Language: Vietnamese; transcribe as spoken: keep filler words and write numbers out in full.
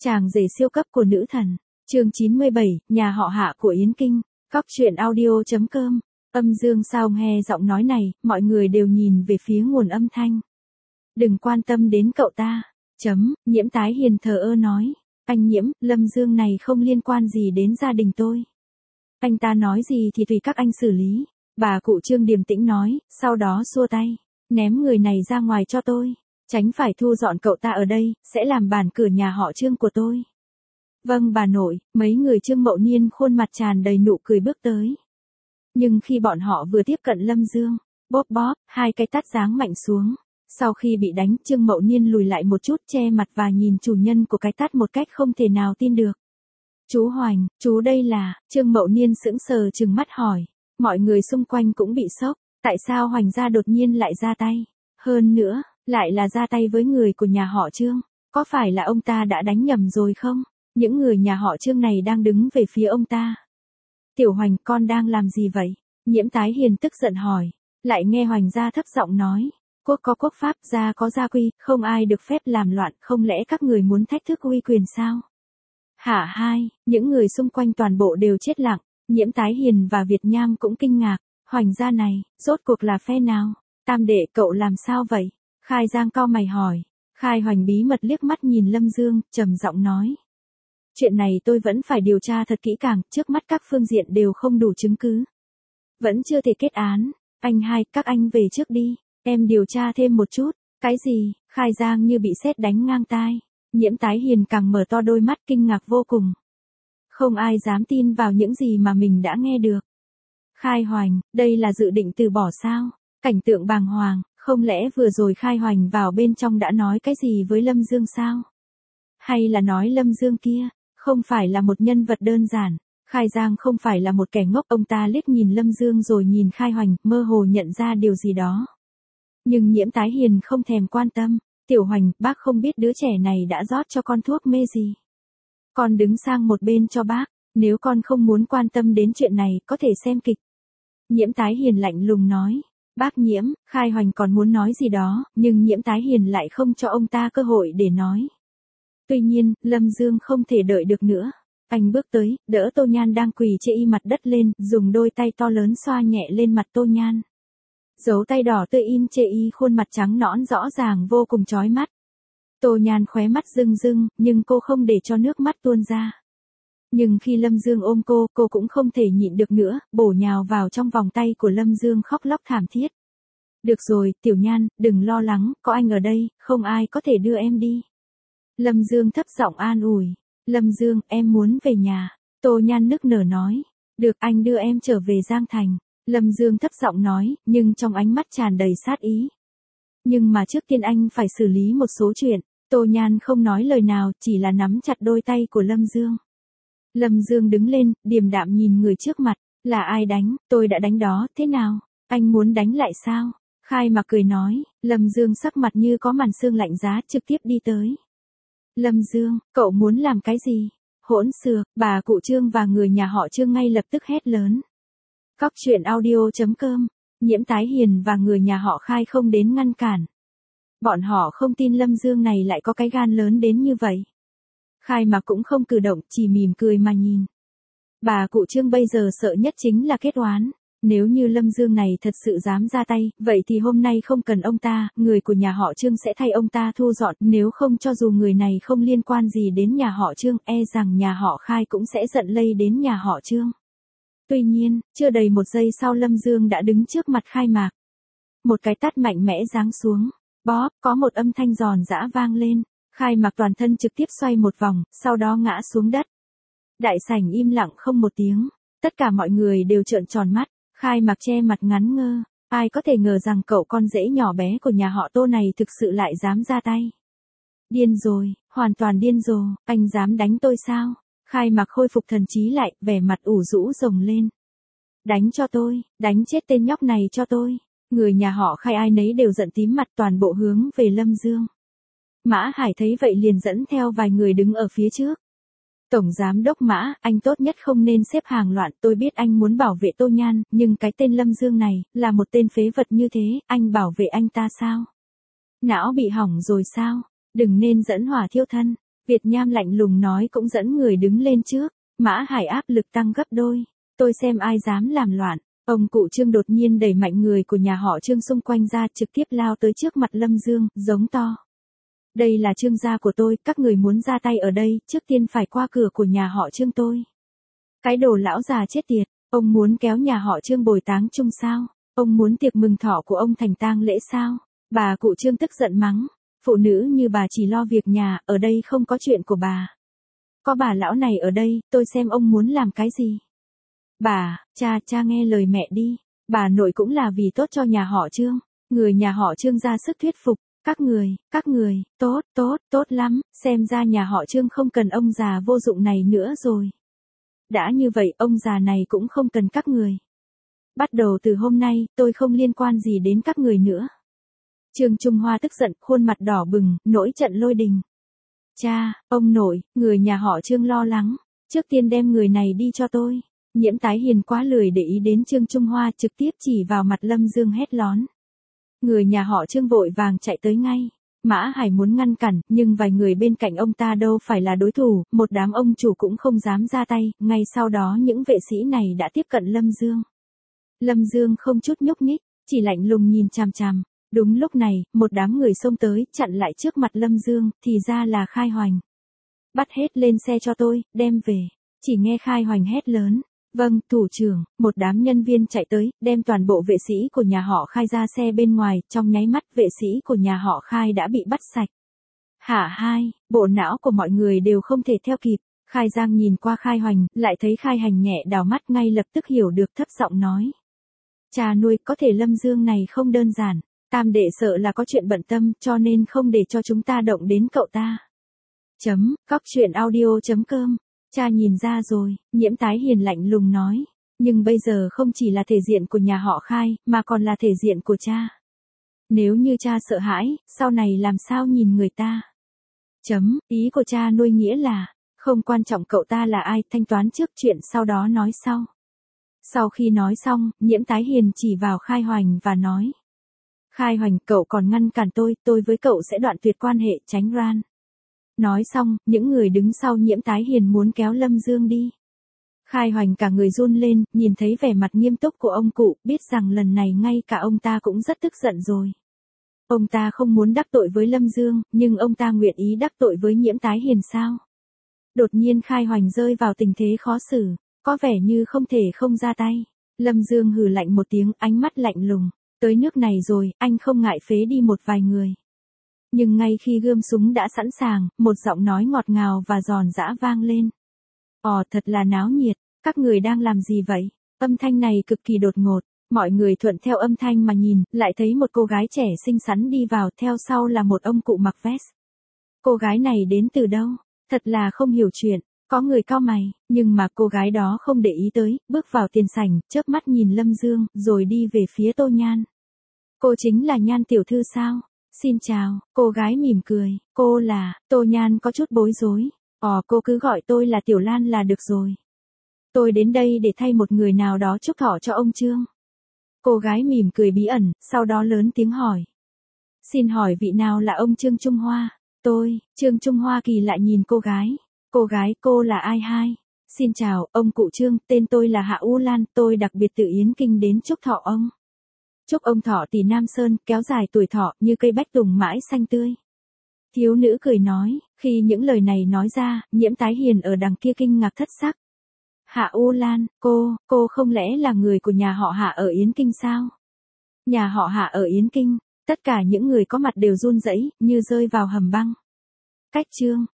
Chàng rể siêu cấp của nữ thần. Chương chín mươi bảy, nhà họ Hạ của Yến Kinh. Cóc truyện audio chấm com. Âm dương sao nghe giọng nói này, mọi người đều nhìn về phía nguồn âm thanh. Đừng quan tâm đến cậu ta. Chấm, Nhiễm Tái Hiền thờ ơ nói. Anh Nhiễm, Lâm Dương này không liên quan gì đến gia đình tôi. Anh ta nói gì thì tùy các anh xử lý. Bà cụ Trương điềm tĩnh nói, sau đó xua tay. Ném người này ra ngoài cho tôi. Tránh phải thu dọn cậu ta ở đây, sẽ làm bản cửa nhà họ Trương của tôi. Vâng bà nội, mấy người Trương Mậu Niên khuôn mặt tràn đầy nụ cười bước tới. Nhưng khi bọn họ vừa tiếp cận Lâm Dương, bóp bóp, hai cái tát giáng mạnh xuống. Sau khi bị đánh, Trương Mậu Niên lùi lại một chút che mặt và nhìn chủ nhân của cái tát một cách không thể nào tin được. Chú Hoành, chú đây là, Trương Mậu Niên sững sờ trừng mắt hỏi. Mọi người xung quanh cũng bị sốc, tại sao Hoành gia đột nhiên lại ra tay? Hơn nữa, lại là ra tay với người của nhà họ Trương, có phải là ông ta đã đánh nhầm rồi không? Những người nhà họ Trương này đang đứng về phía ông ta. Tiểu Hoành, con đang làm gì vậy? Nhiễm Tái Hiền tức giận hỏi, lại nghe Hoành gia thấp giọng nói, quốc có quốc pháp, gia có gia quy, không ai được phép làm loạn, không lẽ các người muốn thách thức uy quyền sao? Hả hai, những người xung quanh toàn bộ đều chết lặng, Nhiễm Tái Hiền và Việt Nham cũng kinh ngạc, Hoành gia này, rốt cuộc là phe nào? Tam đệ cậu làm sao vậy? Khai Giang cau mày hỏi. Khai Hoành bí mật liếc mắt nhìn Lâm Dương, trầm giọng nói. Chuyện này tôi vẫn phải điều tra thật kỹ càng, trước mắt các phương diện đều không đủ chứng cứ. Vẫn chưa thể kết án, anh hai, các anh về trước đi, em điều tra thêm một chút. Cái gì? Khai Giang như bị sét đánh ngang tai. Nhiễm Tái Hiền càng mở to đôi mắt kinh ngạc vô cùng. Không ai dám tin vào những gì mà mình đã nghe được. Khai Hoành, đây là dự định từ bỏ sao? Cảnh tượng bàng hoàng, không lẽ vừa rồi Khai Hoành vào bên trong đã nói cái gì với Lâm Dương sao? Hay là nói Lâm Dương kia, không phải là một nhân vật đơn giản, Khai Giang không phải là một kẻ ngốc, ông ta liếc nhìn Lâm Dương rồi nhìn Khai Hoành, mơ hồ nhận ra điều gì đó. Nhưng Nhiễm Tái Hiền không thèm quan tâm, Tiểu Hoành, bác không biết đứa trẻ này đã rót cho con thuốc mê gì. Con đứng sang một bên cho bác, nếu con không muốn quan tâm đến chuyện này, có thể xem kịch. Nhiễm Tái Hiền lạnh lùng nói. Bác Nhiễm, Khai Hoành còn muốn nói gì đó, nhưng Nhiễm Tái Hiền lại không cho ông ta cơ hội để nói. Tuy nhiên, Lâm Dương không thể đợi được nữa. Anh bước tới, đỡ Tô Nhan đang quỳ chê y mặt đất lên, dùng đôi tay to lớn xoa nhẹ lên mặt Tô Nhan. Dấu tay đỏ tươi in chê y khuôn mặt trắng nõn rõ ràng vô cùng chói mắt. Tô Nhan khóe mắt rưng rưng, nhưng cô không để cho nước mắt tuôn ra. Nhưng khi Lâm Dương ôm cô, cô cũng không thể nhịn được nữa, bổ nhào vào trong vòng tay của Lâm Dương khóc lóc thảm thiết. Được rồi, Tiểu Nhan, đừng lo lắng, có anh ở đây, không ai có thể đưa em đi. Lâm Dương thấp giọng an ủi. Lâm Dương, em muốn về nhà. Tô Nhan nức nở nói. Được, anh đưa em trở về Giang Thành. Lâm Dương thấp giọng nói, nhưng trong ánh mắt tràn đầy sát ý. Nhưng mà trước tiên anh phải xử lý một số chuyện. Tô Nhan không nói lời nào, chỉ là nắm chặt đôi tay của Lâm Dương. Lâm Dương đứng lên, điềm đạm nhìn người trước mặt, là ai đánh, tôi đã đánh đó, thế nào, anh muốn đánh lại sao? Khai mà cười nói, Lâm Dương sắc mặt như có màn sương lạnh giá trực tiếp đi tới. Lâm Dương, cậu muốn làm cái gì? Hỗn xược, bà cụ Trương và người nhà họ Trương ngay lập tức hét lớn. Cóc truyện audio chấm com, Nhiễm Tái Hiền và người nhà họ Khai không đến ngăn cản. Bọn họ không tin Lâm Dương này lại có cái gan lớn đến như vậy. Khai mà cũng không cử động, chỉ mỉm cười mà nhìn. Bà cụ Trương bây giờ sợ nhất chính là kết oán. Nếu như Lâm Dương này thật sự dám ra tay, vậy thì hôm nay không cần ông ta, người của nhà họ Trương sẽ thay ông ta thu dọn, nếu không cho dù người này không liên quan gì đến nhà họ Trương, e rằng nhà họ Khai cũng sẽ giận lây đến nhà họ Trương. Tuy nhiên, chưa đầy một giây sau Lâm Dương đã đứng trước mặt Khai Mạc. Một cái tát mạnh mẽ giáng xuống, bóp, có một âm thanh giòn giã vang lên. Khai Mạc toàn thân trực tiếp xoay một vòng, sau đó ngã xuống đất. Đại sảnh im lặng không một tiếng, tất cả mọi người đều trợn tròn mắt, Khai Mạc che mặt ngắn ngơ, ai có thể ngờ rằng cậu con rể nhỏ bé của nhà họ Tô này thực sự lại dám ra tay. Điên rồi, hoàn toàn điên rồi, anh dám đánh tôi sao? Khai Mạc khôi phục thần trí lại, vẻ mặt ủ rũ rồng lên. Đánh cho tôi, đánh chết tên nhóc này cho tôi. Người nhà họ Khai ai nấy đều giận tím mặt, toàn bộ hướng về Lâm Dương. Mã Hải thấy vậy liền dẫn theo vài người đứng ở phía trước. Tổng giám đốc Mã, anh tốt nhất không nên xếp hàng loạn, tôi biết anh muốn bảo vệ Tô Nhan, nhưng cái tên Lâm Dương này, là một tên phế vật như thế, anh bảo vệ anh ta sao? Não bị hỏng rồi sao? Đừng nên dẫn hỏa thiêu thân. Việt Nham lạnh lùng nói cũng dẫn người đứng lên trước. Mã Hải áp lực tăng gấp đôi. Tôi xem ai dám làm loạn. Ông cụ Trương đột nhiên đẩy mạnh người của nhà họ Trương xung quanh ra, trực tiếp lao tới trước mặt Lâm Dương, giống to. Đây là Trương gia của tôi, các người muốn ra tay ở đây, trước tiên phải qua cửa của nhà họ Trương tôi. Cái đồ lão già chết tiệt, ông muốn kéo nhà họ Trương bồi táng chung sao? Ông muốn tiệc mừng thọ của ông thành tang lễ sao? Bà cụ Trương tức giận mắng. Phụ nữ như bà chỉ lo việc nhà, ở đây không có chuyện của bà. Có bà lão này ở đây, tôi xem ông muốn làm cái gì. Bà, cha, cha nghe lời mẹ đi. Bà nội cũng là vì tốt cho nhà họ Trương. Người nhà họ Trương ra sức thuyết phục. Các người, các người, tốt, tốt, tốt lắm, xem ra nhà họ Trương không cần ông già vô dụng này nữa rồi. Đã như vậy, ông già này cũng không cần các người. Bắt đầu từ hôm nay, tôi không liên quan gì đến các người nữa. Trương Trung Hoa tức giận, khuôn mặt đỏ bừng, nổi trận lôi đình. Cha, ông nội, người nhà họ Trương lo lắng. Trước tiên đem người này đi cho tôi. Nhiễm Tái Hiền quá lười để ý đến Trương Trung Hoa, trực tiếp chỉ vào mặt Lâm Dương hét lón. Người nhà họ Trương vội vàng chạy tới ngay. Mã Hải muốn ngăn cản, nhưng vài người bên cạnh ông ta đâu phải là đối thủ, một đám ông chủ cũng không dám ra tay, ngay sau đó những vệ sĩ này đã tiếp cận Lâm Dương. Lâm Dương không chút nhúc nhích, chỉ lạnh lùng nhìn chằm chằm. Đúng lúc này, một đám người xông tới, chặn lại trước mặt Lâm Dương, thì ra là Khai Hoành. Bắt hết lên xe cho tôi, đem về. Chỉ nghe Khai Hoành hét lớn. Vâng, thủ trưởng, một đám nhân viên chạy tới, đem toàn bộ vệ sĩ của nhà họ Khai ra xe bên ngoài, trong nháy mắt vệ sĩ của nhà họ Khai đã bị bắt sạch. Hả hai, bộ não của mọi người đều không thể theo kịp. Khai Giang nhìn qua Khai Hoành, lại thấy Khai Hành nhẹ đào mắt, ngay lập tức hiểu được, thấp giọng nói. Cha nuôi, có thể Lâm Dương này không đơn giản. Tam đệ sợ là có chuyện bận tâm, cho nên không để cho chúng ta động đến cậu ta. Chấm, cóc truyện audio chấm com. Cha nhìn ra rồi, Nhiễm Tái Hiền lạnh lùng nói. Nhưng bây giờ không chỉ là thể diện của nhà họ Khai, mà còn là thể diện của cha. Nếu như cha sợ hãi, sau này làm sao nhìn người ta? Chấm, ý của cha nuôi nghĩa là, không quan trọng cậu ta là ai, thanh toán trước chuyện sau đó nói sau. Sau khi nói xong, Nhiễm Tái Hiền chỉ vào Khai Hoành và nói. Khai Hoành, cậu còn ngăn cản tôi, tôi với cậu sẽ đoạn tuyệt quan hệ, tránh ran. Nói xong, những người đứng sau Nhiễm Tái Hiền muốn kéo Lâm Dương đi. Khai Hoành cả người run lên, nhìn thấy vẻ mặt nghiêm túc của ông cụ, biết rằng lần này ngay cả ông ta cũng rất tức giận rồi. Ông ta không muốn đắc tội với Lâm Dương, nhưng ông ta nguyện ý đắc tội với Nhiễm Tái Hiền sao? Đột nhiên Khai Hoành rơi vào tình thế khó xử, có vẻ như không thể không ra tay. Lâm Dương hừ lạnh một tiếng, ánh mắt lạnh lùng. Tới nước này rồi, anh không ngại phế đi một vài người. Nhưng ngay khi gươm súng đã sẵn sàng, một giọng nói ngọt ngào và giòn giã vang lên. Ồ, thật là náo nhiệt, các người đang làm gì vậy? Âm thanh này cực kỳ đột ngột, mọi người thuận theo âm thanh mà nhìn, lại thấy một cô gái trẻ xinh xắn đi vào, theo sau là một ông cụ mặc vest. Cô gái này đến từ đâu? Thật là không hiểu chuyện, có người cau mày, nhưng mà cô gái đó không để ý tới, bước vào tiền sảnh, chớp mắt nhìn Lâm Dương, rồi đi về phía Tô Nhan. Cô chính là Nhan tiểu thư sao? Xin chào, cô gái mỉm cười, cô là, Tô Nhan có chút bối rối. Ồ, cô cứ gọi tôi là Tiểu Lan là được rồi. Tôi đến đây để thay một người nào đó chúc thọ cho ông Trương. Cô gái mỉm cười bí ẩn, sau đó lớn tiếng hỏi. Xin hỏi vị nào là ông Trương Trung Hoa? Tôi, Trương Trung Hoa kỳ lại nhìn cô gái. Cô gái, cô là ai hai? Xin chào, ông cụ Trương, tên tôi là Hạ U Lan, tôi đặc biệt từ Yến Kinh đến chúc thọ ông. Chúc ông thọ tỷ Nam Sơn, kéo dài tuổi thọ, như cây bách tùng mãi xanh tươi. Thiếu nữ cười nói, khi những lời này nói ra, Nhiễm Tái Hiền ở đằng kia kinh ngạc thất sắc. Hạ U Lan, cô, cô không lẽ là người của nhà họ Hạ ở Yến Kinh sao? Nhà họ Hạ ở Yến Kinh, tất cả những người có mặt đều run rẩy, như rơi vào hầm băng. Cách chương,